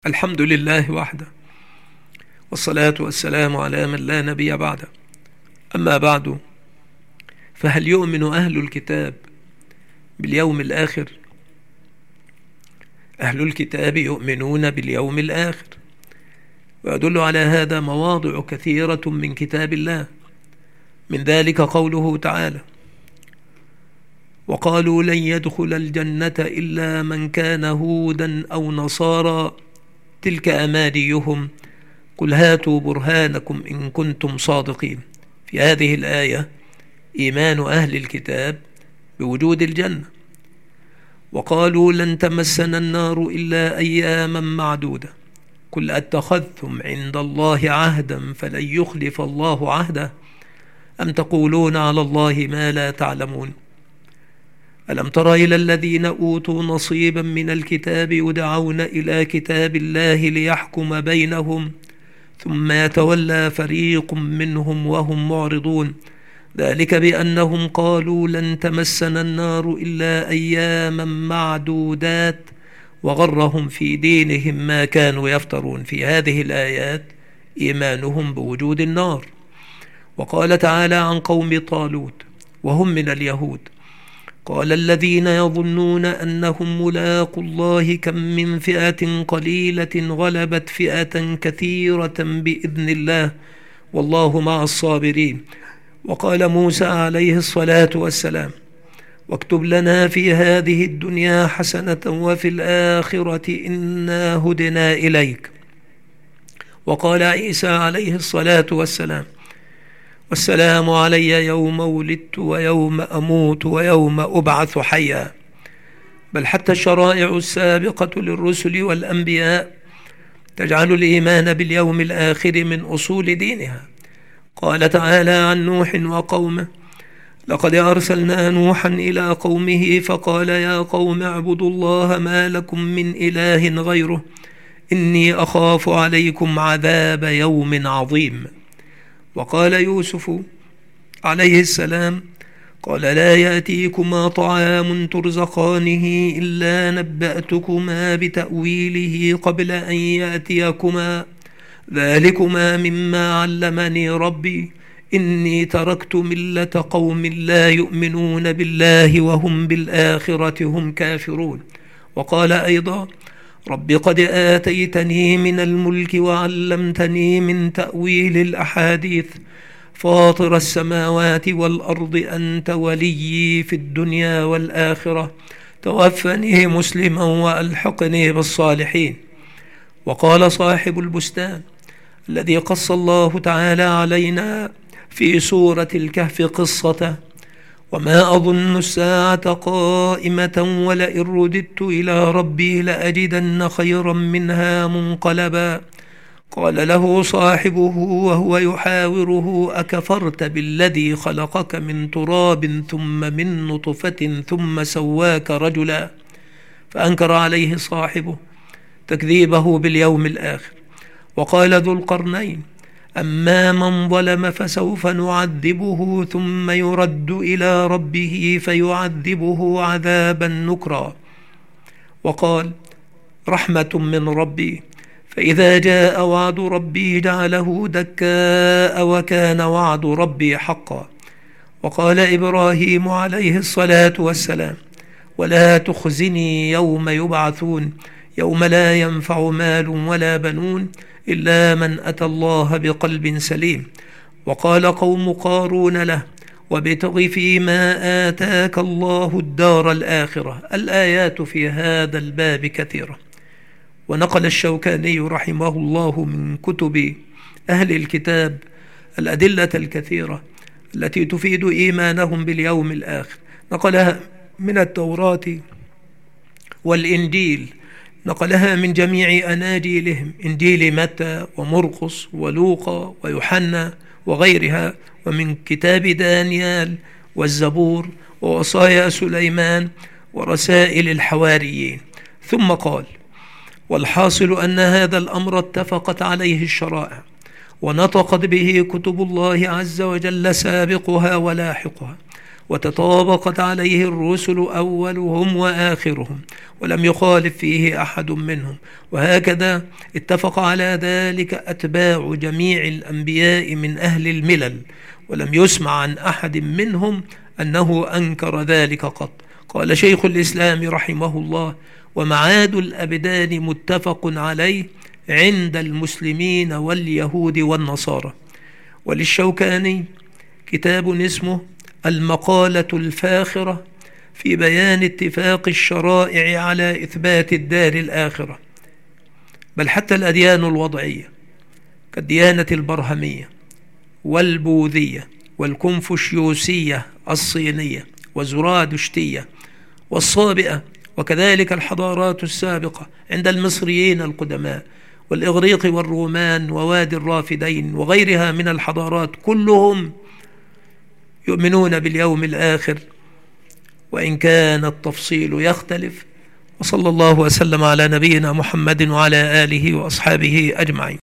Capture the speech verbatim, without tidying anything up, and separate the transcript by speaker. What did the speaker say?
Speaker 1: الحمد لله وحده، والصلاة والسلام على من لا نبي بعده. أما بعد، فهل يؤمن أهل الكتاب باليوم الآخر؟ أهل الكتاب يؤمنون باليوم الآخر، ويدل على هذا مواضع كثيرة من كتاب الله، من ذلك قوله تعالى: وقالوا لن يدخل الجنة إلا من كان هودا أو نصارى تلك أمانيهم قل هاتوا برهانكم إن كنتم صادقين. في هذه الآية إيمان أهل الكتاب بوجود الجنة. وقالوا لن تمسنا النار إلا أياما معدودة قل أتخذتم عند الله عهدا فلن يخلف الله عهده أم تقولون على الله ما لا تعلمون. ألم تر إلى الذين أوتوا نصيبا من الكتاب يدعون إلى كتاب الله ليحكم بينهم ثم يتولى فريق منهم وهم معرضون ذلك بأنهم قالوا لن تمسنا النار إلا أياما معدودات وغرهم في دينهم ما كانوا يفترون. في هذه الآيات إيمانهم بوجود النار. وقال تعالى عن قوم طالوت وهم من اليهود: قال الذين يظنون أنهم ملاقوا الله كم من فئة قليلة غلبت فئة كثيرة بإذن الله والله مع الصابرين. وقال موسى عليه الصلاة والسلام: واكتب لنا في هذه الدنيا حسنة وفي الآخرة إنا هدنا إليك. وقال عيسى عليه الصلاة والسلام: والسلام علي يوم ولدت ويوم أموت ويوم أبعث حيا. بل حتى الشرائع السابقة للرسل والأنبياء تجعل الإيمان باليوم الآخر من أصول دينها. قال تعالى عن نوح وقومه: لقد أرسلنا نوحا إلى قومه فقال يا قوم اعبدوا الله ما لكم من إله غيره إني أخاف عليكم عذاب يوم عظيم. وقال يوسف عليه السلام: قال لا يأتيكما طعام ترزقانه إلا نبأتكما بتأويله قبل أن يأتيكما ذلكما مما علمني ربي إني تركت ملة قوم لا يؤمنون بالله وهم بالآخرة هم كافرون. وقال أيضا: رب قد آتيتني من الملك وعلمتني من تأويل الأحاديث فاطر السماوات والأرض أنت وليي في الدنيا والآخرة توفني مسلما وألحقني بالصالحين. وقال صاحب البستان الذي قص الله تعالى علينا في سورة الكهف قصته: وما أظن الساعة قائمة ولئن رددت إلى ربي لأجدن خيرا منها منقلبا. قال له صاحبه وهو يحاوره: أكفرت بالذي خلقك من تراب ثم من نطفة ثم سواك رجلا. فأنكر عليه صاحبه تكذيبه باليوم الآخر. وقال ذو القرنين: أما من ظلم فسوف نعذبه ثم يرد إلى ربه فيعذبه عذابا نكرا. وقال: رحمة من ربي فإذا جاء وعد ربي جعله دكاء وكان وعد ربي حقا. وقال إبراهيم عليه الصلاة والسلام: ولا تخزني يوم يبعثون يوم لا ينفع مال ولا بنون إلا من أتى الله بقلب سليم. وقال قوم قارون له: وابتغ فيما آتاك الله الدار الآخرة. الآيات في هذا الباب كثيرة. ونقل الشوكاني رحمه الله من كتب أهل الكتاب الأدلة الكثيرة التي تفيد إيمانهم باليوم الآخر. نقلها من التوراة والإنجيل، نقلها من جميع أناجيلهم: إنجيل متى ومرقس ولوقا ويوحنا وغيرها، ومن كتاب دانيال والزبور ووصايا سليمان ورسائل الحواريين. ثم قال: والحاصل أن هذا الأمر اتفقت عليه الشرائع ونطقت به كتب الله عز وجل سابقها ولاحقها، وتطابقت عليه الرسل أولهم وآخرهم، ولم يخالف فيه أحد منهم، وهكذا اتفق على ذلك أتباع جميع الأنبياء من أهل الملل، ولم يسمع عن أحد منهم أنه أنكر ذلك قط. قال شيخ الإسلام رحمه الله: ومعاد الأبدان متفق عليه عند المسلمين واليهود والنصارى. وللشوكاني كتاب اسمه المقالة الفاخرة في بيان اتفاق الشرائع على إثبات الدار الآخرة، بل حتى الأديان الوضعية كالديانة البرهمية والبوذية والكونفوشيوسية الصينية والزرادشتية والصابئة، وكذلك الحضارات السابقة عند المصريين القدماء والإغريق والرومان ووادي الرافدين وغيرها من الحضارات، كلهم يؤمنون باليوم الآخر، وإن كان التفصيل يختلف. وصلى الله وسلم على نبينا محمد وعلى آله وأصحابه أجمعين.